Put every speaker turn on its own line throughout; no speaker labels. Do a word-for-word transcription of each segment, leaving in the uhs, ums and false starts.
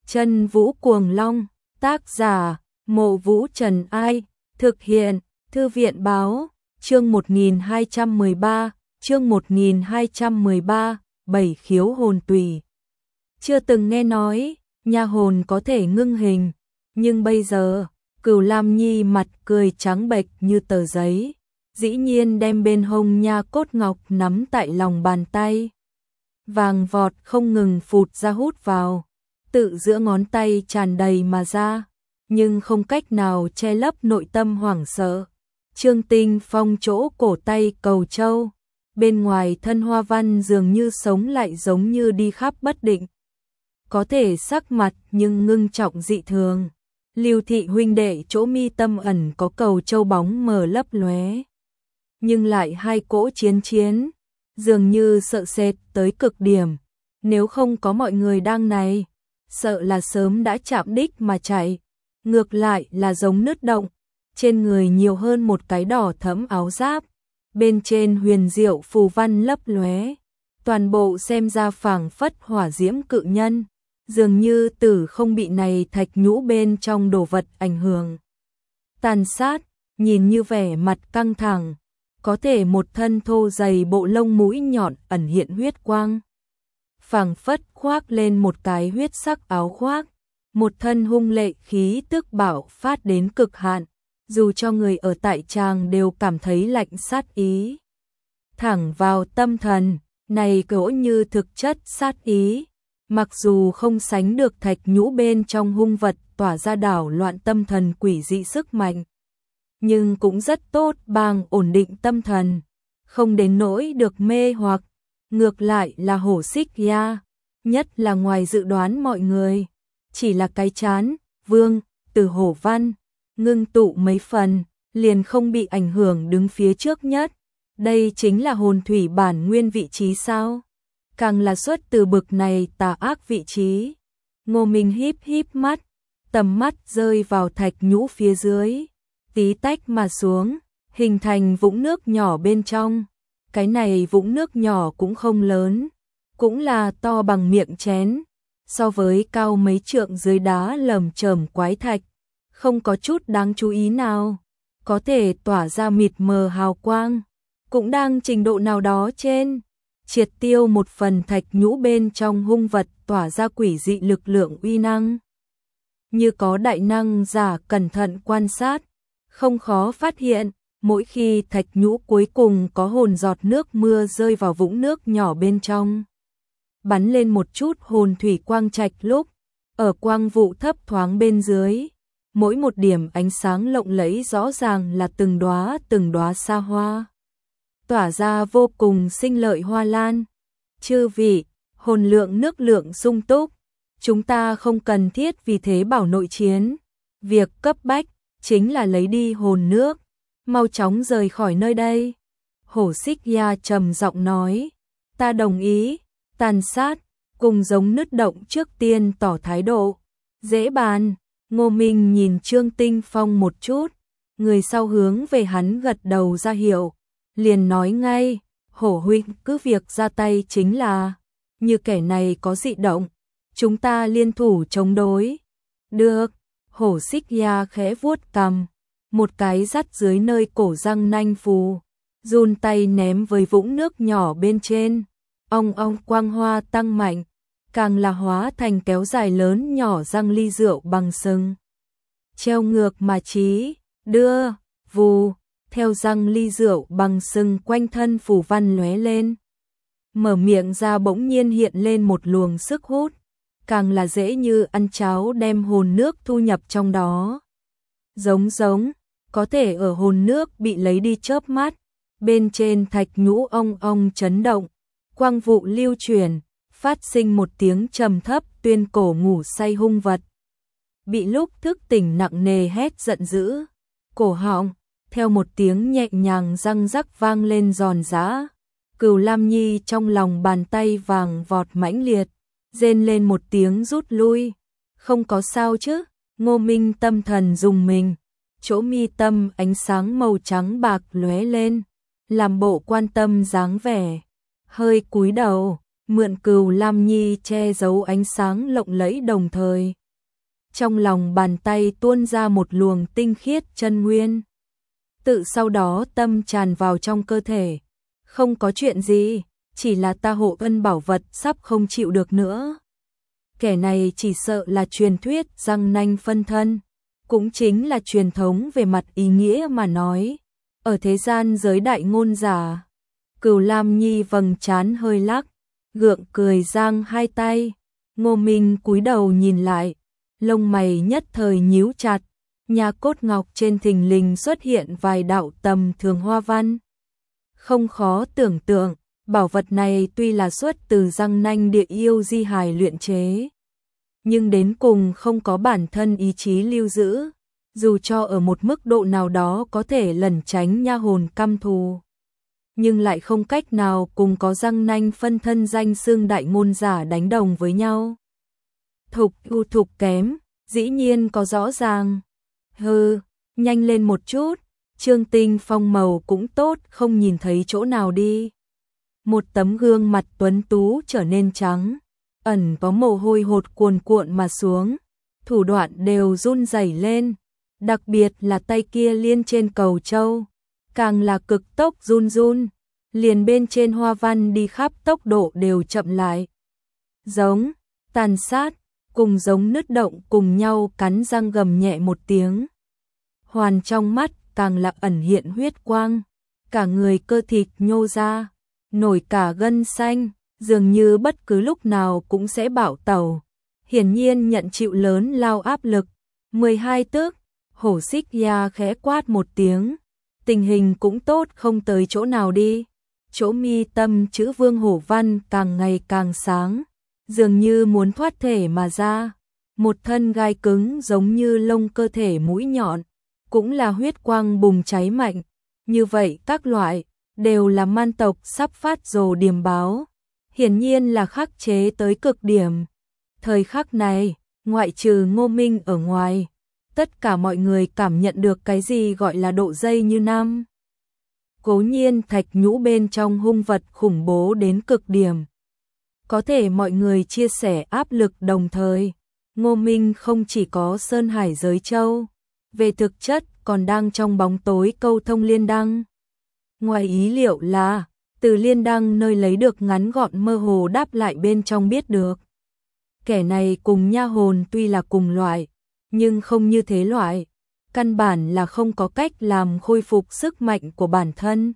Chân Vũ Cuồng Long, tác giả, Mộ Vũ Trần Ai, thực hiện, Thư viện báo, chương một nghìn hai trăm mười ba, chương một nghìn hai trăm mười ba, bảy khiếu hồn tùy. Chưa từng nghe nói, nha hồn có thể ngưng hình, nhưng bây giờ, Cửu Lam Nhi mặt cười trắng bệch như tờ giấy, dĩ nhiên đem bên hông nha cốt ngọc nắm tại lòng bàn tay. Vàng vọt không ngừng phụt ra hút vào, tự giữa ngón tay tràn đầy mà ra, nhưng không cách nào che lấp nội tâm hoảng sợ. Trương Tinh Phong chỗ cổ tay cầu châu, bên ngoài thân hoa văn dường như sống lại giống như đi khắp bất định. Có thể sắc mặt nhưng ngưng trọng dị thường. Lưu Thị huynh đệ chỗ mi tâm ẩn có cầu châu bóng mờ lấp lóe, nhưng lại hai cỗ chiến chiến, dường như sợ sệt tới cực điểm. Nếu không có mọi người đang này, sợ là sớm đã chạm đích mà chạy. Ngược lại là giống nứt động, trên người nhiều hơn một cái đỏ thẫm áo giáp, bên trên huyền diệu phù văn lấp lóe, toàn bộ xem ra phảng phất hỏa diễm cự nhân, dường như tử không bị này thạch nhũ bên trong đồ vật ảnh hưởng. Tàn sát, nhìn như vẻ mặt căng thẳng, có thể một thân thô dày bộ lông mũi nhọn ẩn hiện huyết quang. Phảng phất khoác lên một cái huyết sắc áo khoác, một thân hung lệ khí tức bạo phát đến cực hạn, dù cho người ở tại tràng đều cảm thấy lạnh sát ý. Thẳng vào tâm thần, này cỗ như thực chất sát ý, mặc dù không sánh được thạch nhũ bên trong hung vật tỏa ra đảo loạn tâm thần quỷ dị sức mạnh, nhưng cũng rất tốt bằng ổn định tâm thần, không đến nỗi được mê hoặc, ngược lại là hổ xích ya, nhất là ngoài dự đoán mọi người, chỉ là cái chán, vương, từ hổ văn, ngưng tụ mấy phần, liền không bị ảnh hưởng đứng phía trước nhất. Đây chính là hồn thủy bản nguyên vị trí sao? Càng là xuất từ bực này tà ác vị trí. Ngô Minh híp híp mắt, tầm mắt rơi vào thạch nhũ phía dưới, tí tách mà xuống, hình thành vũng nước nhỏ bên trong. Cái này vũng nước nhỏ cũng không lớn, cũng là to bằng miệng chén, so với cao mấy trượng dưới đá lởm chởm quái thạch, không có chút đáng chú ý nào, có thể tỏa ra mịt mờ hào quang, cũng đang trình độ nào đó trên, triệt tiêu một phần thạch nhũ bên trong hung vật tỏa ra quỷ dị lực lượng uy năng. Như có đại năng giả cẩn thận quan sát, không khó phát hiện, mỗi khi thạch nhũ cuối cùng có hồn giọt nước mưa rơi vào vũng nước nhỏ bên trong, bắn lên một chút hồn thủy quang trạch lúc, ở quang vụ thấp thoáng bên dưới, mỗi một điểm ánh sáng lộng lẫy rõ ràng là từng đóa từng đóa xa hoa, tỏa ra vô cùng sinh lợi hoa lan. Chư vị, hồn lượng nước lượng sung túc, chúng ta không cần thiết vì thế bảo nội chiến, việc cấp bách chính là lấy đi hồn nước, mau chóng rời khỏi nơi đây. Hổ xích ya trầm giọng nói, ta đồng ý. Tàn sát, cùng giống nứt động trước tiên tỏ thái độ. Dễ bàn. Ngô Minh nhìn Trương Tinh Phong một chút, người sau hướng về hắn gật đầu ra hiệu, liền nói ngay, hổ huynh cứ việc ra tay chính là, như kẻ này có dị động, chúng ta liên thủ chống đối. Được. Hổ xích ya khẽ vuốt cằm, một cái dắt dưới nơi cổ răng nanh phù, run tay ném với vũng nước nhỏ bên trên. Ong ong quang hoa tăng mạnh, càng là hóa thành kéo dài lớn nhỏ răng ly rượu bằng sừng. Treo ngược mà chí, đưa, vù, theo răng ly rượu bằng sừng quanh thân phù văn lóe lên. Mở miệng ra bỗng nhiên hiện lên một luồng sức hút, càng là dễ như ăn cháo đem hồn nước thu nhập trong đó. Giống giống, có thể ở hồn nước bị lấy đi chớp mắt, bên trên thạch nhũ ong ong chấn động. Quang vụ lưu chuyển, phát sinh một tiếng trầm thấp tuyên cổ ngủ say hung vật. Bị lúc thức tỉnh nặng nề hét giận dữ, cổ họng, theo một tiếng nhẹ nhàng răng rắc vang lên giòn giã. Cửu Lam Nhi trong lòng bàn tay vàng vọt mãnh liệt, rên lên một tiếng rút lui. Không có sao chứ? Ngô Minh tâm thần dùng mình, chỗ mi tâm ánh sáng màu trắng bạc lóe lên, làm bộ quan tâm dáng vẻ. Hơi cúi đầu, mượn Cửu Lam Nhi che giấu ánh sáng lộng lẫy, đồng thời trong lòng bàn tay tuôn ra một luồng tinh khiết chân nguyên. Tự sau đó tâm tràn vào trong cơ thể. Không có chuyện gì, chỉ là ta hộ ân bảo vật sắp không chịu được nữa. Kẻ này chỉ sợ là truyền thuyết răng nanh phân thân, cũng chính là truyền thống về mặt ý nghĩa mà nói. Ở thế gian giới đại ngôn giả, Cửu Lam Nhi vầng trán hơi lắc, gượng cười giang hai tay. Ngô Minh cúi đầu nhìn lại, lông mày nhất thời nhíu chặt, nhà cốt ngọc trên thình lình xuất hiện vài đạo tầm thường hoa văn. Không khó tưởng tượng, bảo vật này tuy là xuất từ răng nanh địa yêu di hài luyện chế, nhưng đến cùng không có bản thân ý chí lưu giữ, dù cho ở một mức độ nào đó có thể lẩn tránh nha hồn căm thù, nhưng lại không cách nào cùng có răng nanh phân thân danh xưng đại ngôn giả đánh đồng với nhau. Thục ưu thục kém, dĩ nhiên có rõ ràng. Hừ, nhanh lên một chút, Trương Tinh Phong màu cũng tốt, không nhìn thấy chỗ nào đi. Một tấm gương mặt tuấn tú trở nên trắng, ẩn có mồ hôi hột cuồn cuộn mà xuống, thủ đoạn đều run rẩy lên, đặc biệt là tay kia liên trên cầu châu, càng là cực tốc run run, liền bên trên hoa văn đi khắp tốc độ đều chậm lại. Giống, tàn sát, cùng giống nứt động cùng nhau cắn răng gầm nhẹ một tiếng. Hoàn trong mắt càng là ẩn hiện huyết quang, cả người cơ thịt nhô ra, nổi cả gân xanh, dường như bất cứ lúc nào cũng sẽ bạo tẩu. Hiển nhiên nhận chịu lớn lao áp lực. mười hai tước, Hổ Xích Ya khẽ quát một tiếng, tình hình cũng tốt không tới chỗ nào đi. Chỗ mi tâm chữ Vương Hổ Văn càng ngày càng sáng, dường như muốn thoát thể mà ra. Một thân gai cứng giống như lông cơ thể mũi nhọn, cũng là huyết quang bùng cháy mạnh. Như vậy các loại đều là man tộc sắp phát rồ điềm báo, hiển nhiên là khắc chế tới cực điểm. Thời khắc này, ngoại trừ Ngô Minh ở ngoài, tất cả mọi người cảm nhận được cái gì gọi là độ dây như năm. Cố nhiên thạch nhũ bên trong hung vật khủng bố đến cực điểm. Có thể mọi người chia sẻ áp lực đồng thời. Ngô Minh không chỉ có Sơn Hải giới châu, về thực chất còn đang trong bóng tối câu thông liên đăng. Ngoài ý liệu là, từ liên đăng nơi lấy được ngắn gọn mơ hồ đáp lại bên trong biết được. Kẻ này cùng nha hồn tuy là cùng loại, nhưng không như thế loại. Căn bản là không có cách làm khôi phục sức mạnh của bản thân.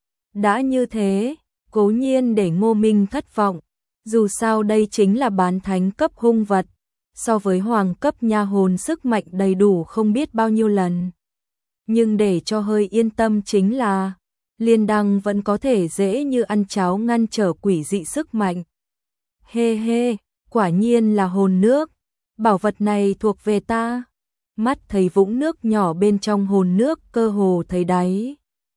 Đã như thế, cố nhiên để Ngô Minh thất vọng. Dù sao đây chính là bán thánh cấp hung vật, so với hoàng cấp nha hồn sức mạnh đầy đủ không biết bao nhiêu lần. Nhưng để cho hơi yên tâm chính là, liên đăng vẫn có thể dễ như ăn cháo ngăn trở quỷ dị sức mạnh. Hê hê, quả nhiên là hồn nước, bảo vật này thuộc về ta. Mắt thấy vũng nước nhỏ bên trong hồn nước cơ hồ thấy đáy.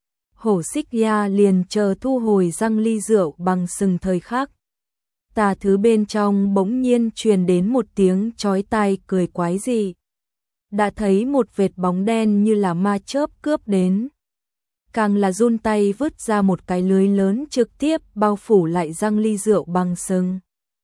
Hổ Xích Ya liền chờ thu hồi răng ly rượu bằng sừng thời khắc. Tà thứ bên trong bỗng nhiên truyền đến một tiếng chói tai cười quái dị. Đã thấy một vệt bóng đen như là ma chớp cướp đến. Càng là run tay vứt ra một cái lưới lớn trực tiếp bao phủ lại răng ly rượu bằng sừng.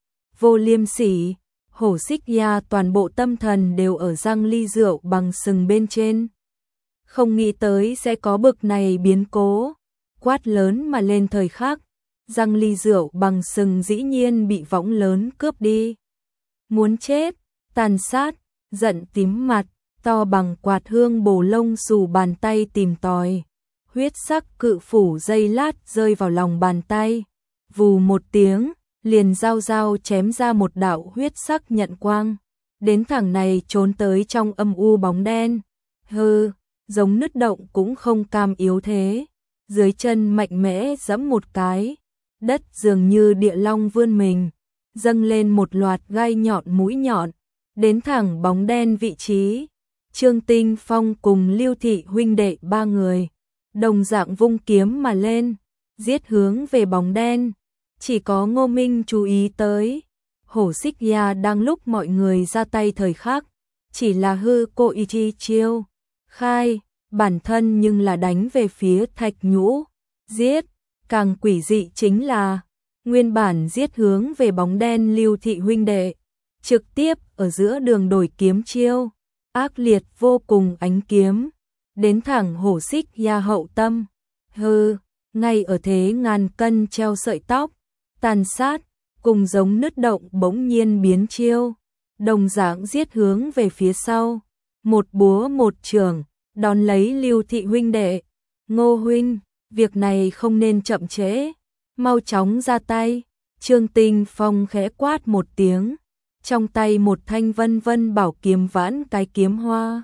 Vô liêm sỉ, Hổ Xích Ya toàn bộ tâm thần đều ở răng ly rượu bằng sừng bên trên. Không nghĩ tới sẽ có bực này biến cố, quát lớn mà lên thời khắc. Răng ly rượu bằng sừng dĩ nhiên bị võng lớn cướp đi. Muốn chết, tàn sát, giận tím mặt, to bằng quạt hương bổ lông xù bàn tay tìm tòi. Huyết sắc cự phủ dây lát rơi vào lòng bàn tay. Vù một tiếng, liền dao dao chém ra một đạo huyết sắc nhận quang. Đến thẳng này trốn tới trong âm u bóng đen. Hừ, giống nứt động cũng không cam yếu thế. Dưới chân mạnh mẽ giẫm một cái. Đất dường như địa long vươn mình, dâng lên một loạt gai nhọn mũi nhọn, đến thẳng bóng đen vị trí. Trương Tinh Phong cùng Lưu Thị huynh đệ ba người, đồng dạng vung kiếm mà lên, giết hướng về bóng đen. Chỉ có Ngô Minh chú ý tới, Hổ Xích Ya đang lúc mọi người ra tay thời khắc, chỉ là hư cô ý chi chiêu, khai, bản thân nhưng là đánh về phía thạch nhũ, giết. Càng quỷ dị chính là, Nguyên bản giết hướng về bóng đen Lưu thị huynh đệ, trực tiếp ở giữa đường đổi kiếm chiêu, ác liệt vô cùng ánh kiếm, đến thẳng Hổ Xích Ya hậu tâm. Hừ, ngay ở thế ngàn cân treo sợi tóc, tàn sát, cùng giống nứt động bỗng nhiên biến chiêu, đồng dạng giết hướng về phía sau, một búa một chưởng, đón lấy Lưu thị huynh đệ. Ngô huynh, việc này không nên chậm trễ, mau chóng ra tay. Trương Tinh Phong khẽ quát một tiếng, trong tay một thanh vân vân bảo kiếm vãn cái kiếm hoa.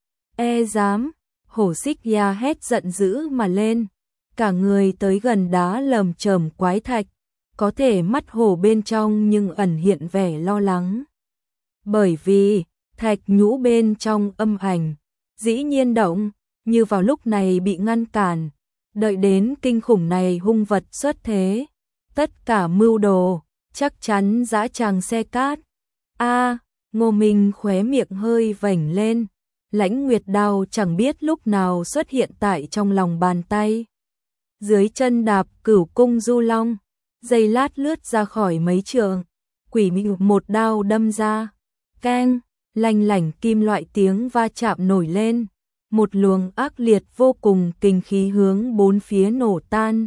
E dám, Hổ Xích Ya hét giận dữ mà lên, cả người tới gần đá lởm chởm quái thạch, có thể mắt hổ bên trong nhưng ẩn hiện vẻ lo lắng. Bởi vì, thạch nhũ bên trong âm ảnh, dĩ nhiên động, như vào lúc này bị ngăn cản, đợi đến kinh khủng này hung vật xuất thế. Tất cả mưu đồ, chắc chắn dã tràng xe cát. A, Ngô Minh khóe miệng hơi vểnh lên, Lãnh Nguyệt đao chẳng biết lúc nào xuất hiện tại trong lòng bàn tay. Dưới chân đạp Cửu Cung Du Long, giây lát lướt ra khỏi mấy trượng, quỷ mị một đao đâm ra, keng, lanh lảnh kim loại tiếng va chạm nổi lên, một luồng ác liệt vô cùng kinh khí hướng bốn phía nổ tan.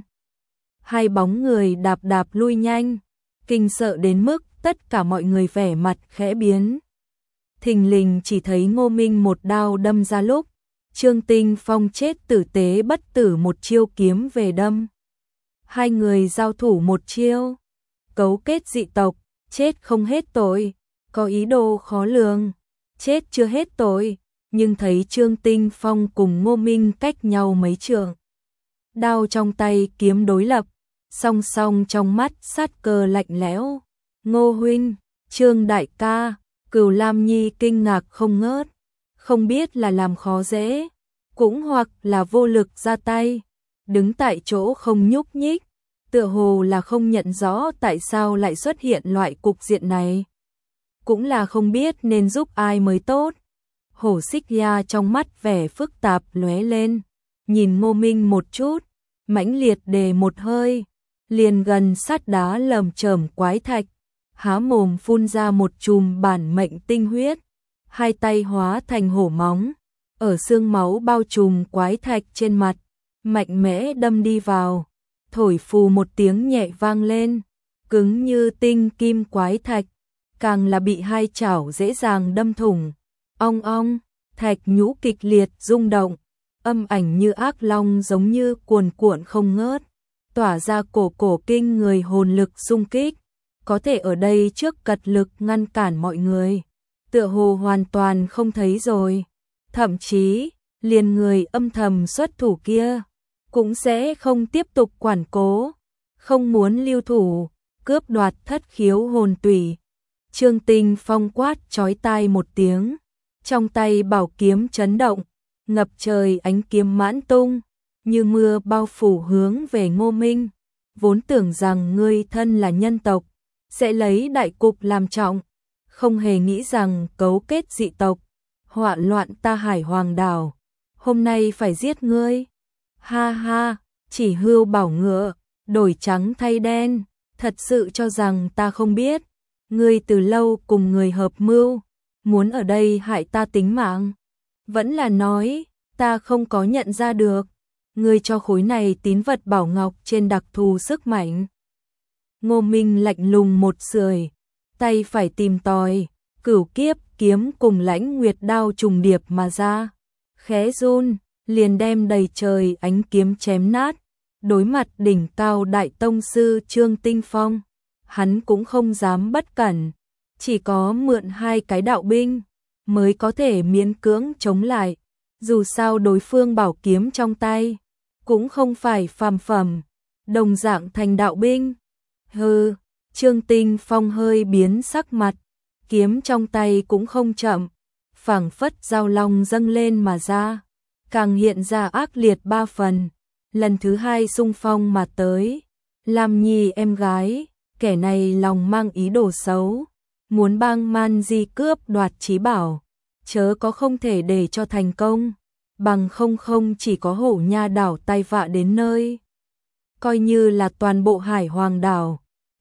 Hai bóng người đạp đạp lui nhanh, kinh sợ đến mức tất cả mọi người vẻ mặt khẽ biến. Thình lình chỉ thấy Ngô Minh một đao đâm ra lúc, Trương Tinh Phong chết tử tế bất tử một chiêu kiếm về đâm. Hai người giao thủ một chiêu, cấu kết dị tộc, chết không hết tội, có ý đồ khó lường, chết chưa hết tội, nhưng thấy Trương Tinh Phong cùng Ngô Minh cách nhau mấy trượng. Đao trong tay kiếm đối lập, song song trong mắt sát cơ lạnh lẽo. Ngô huynh, Trương đại ca, Cửu Lam Nhi kinh ngạc không ngớt, không biết là làm khó dễ, cũng hoặc là vô lực ra tay, đứng tại chỗ không nhúc nhích, tựa hồ là không nhận rõ tại sao lại xuất hiện loại cục diện này. Cũng là không biết nên giúp ai mới tốt. Hổ Xích Ya trong mắt vẻ phức tạp lóe lên, nhìn Ngô Minh một chút, mãnh liệt đề một hơi, liền gần sát đá lởm chởm quái thạch, há mồm phun ra một chùm bản mệnh tinh huyết, hai tay hóa thành hổ móng, ở xương máu bao trùm quái thạch trên mặt, mạnh mẽ đâm đi vào, thổi phù một tiếng nhẹ vang lên, cứng như tinh kim quái thạch, càng là bị hai chảo dễ dàng đâm thủng. Ong ong, thạch nhũ kịch liệt rung động, âm ảnh như ác long giống như cuồn cuộn không ngớt, tỏa ra cổ cổ kinh người hồn lực xung kích, có thể ở đây trước cật lực ngăn cản mọi người, tựa hồ hoàn toàn không thấy rồi, thậm chí, liền người âm thầm xuất thủ kia, cũng sẽ không tiếp tục quản cố, không muốn lưu thủ, cướp đoạt thất khiếu hồn tủy. Trương Tinh Phong quát chói tai một tiếng, trong tay bảo kiếm chấn động, ngập trời ánh kiếm mãn tung, như mưa bao phủ hướng về Ngô Minh, vốn tưởng rằng ngươi thân là nhân tộc, sẽ lấy đại cục làm trọng, không hề nghĩ rằng cấu kết dị tộc, họa loạn ta Hải Hoàng đảo, hôm nay phải giết ngươi. Ha ha, chỉ hưu bảo ngựa, đổi trắng thay đen, thật sự cho rằng ta không biết, ngươi từ lâu cùng người hợp mưu, muốn ở đây hại ta tính mạng. Vẫn là nói, ta không có nhận ra được, ngươi cho khối này tín vật bảo ngọc trên đặc thù sức mạnh. Ngô Minh lạnh lùng một sưởi, tay phải tìm tòi, cửu kiếp kiếm cùng Lãnh Nguyệt đao trùng điệp mà ra, khẽ run, liền đem đầy trời ánh kiếm chém nát, đối mặt đỉnh cao đại tông sư Trương Tinh Phong, hắn cũng không dám bất cẩn, chỉ có mượn hai cái đạo binh mới có thể miễn cưỡng chống lại, dù sao đối phương bảo kiếm trong tay cũng không phải phàm phẩm, đồng dạng thành đạo binh. Hừ, Trương Tinh Phong hơi biến sắc mặt, kiếm trong tay cũng không chậm, phảng phất giao long dâng lên mà ra, càng hiện ra ác liệt ba phần, lần thứ hai xung phong mà tới. Lam Nhi em gái, kẻ này lòng mang ý đồ xấu, muốn bang man di cướp đoạt trí bảo, chớ có không thể để cho thành công, bằng không không chỉ có Hổ Nha đảo tai vạ đến nơi, coi như là toàn bộ Hải Hoàng đảo,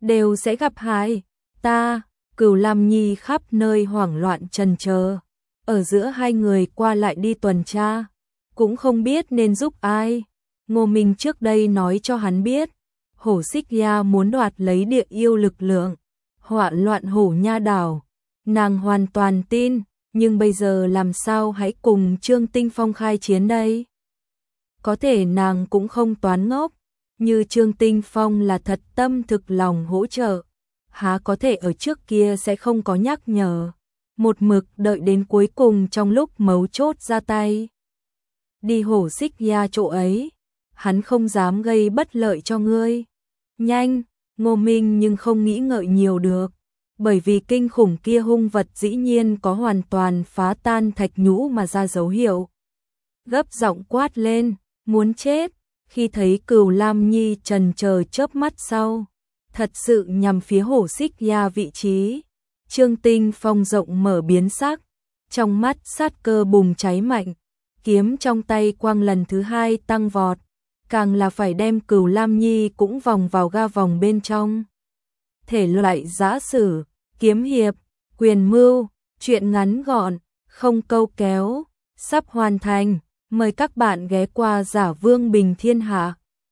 đều sẽ gặp hại ta. Cửu Lam Nhi khắp nơi hoảng loạn trần chờ, ở giữa hai người qua lại đi tuần tra, cũng không biết nên giúp ai. Ngô Minh trước đây nói cho hắn biết, Hổ Xích Ya muốn đoạt lấy địa yêu lực lượng, họa loạn Hổ Nha đảo, nàng hoàn toàn tin, nhưng bây giờ làm sao hãy cùng Trương Tinh Phong khai chiến đây? Có thể nàng cũng không toán ngốc, như Trương Tinh Phong là thật tâm thực lòng hỗ trợ, há có thể ở trước kia sẽ không có nhắc nhở, một mực đợi đến cuối cùng trong lúc mấu chốt ra tay. Đi Hổ Xích Ya chỗ ấy, hắn không dám gây bất lợi cho ngươi. Nhanh, Ngô Minh nhưng không nghĩ ngợi nhiều được, bởi vì kinh khủng kia hung vật dĩ nhiên có hoàn toàn phá tan thạch nhũ mà ra dấu hiệu. Gấp giọng quát lên, muốn chết, khi thấy Cửu Lam Nhi trần chờ chớp mắt sau, thật sự nhằm phía Hổ Xích Ya vị trí. Trương Tinh Phong rộng mở biến sắc, trong mắt sát cơ bùng cháy mạnh, kiếm trong tay quang lần thứ hai tăng vọt, càng là phải đem Cửu Lam Nhi cũng vòng vào ga vòng bên trong. Thể loại giã sử, kiếm hiệp, quyền mưu, truyện ngắn gọn, không câu kéo, sắp hoàn thành, mời các bạn ghé qua Giả Vương Bình Thiên Hạ.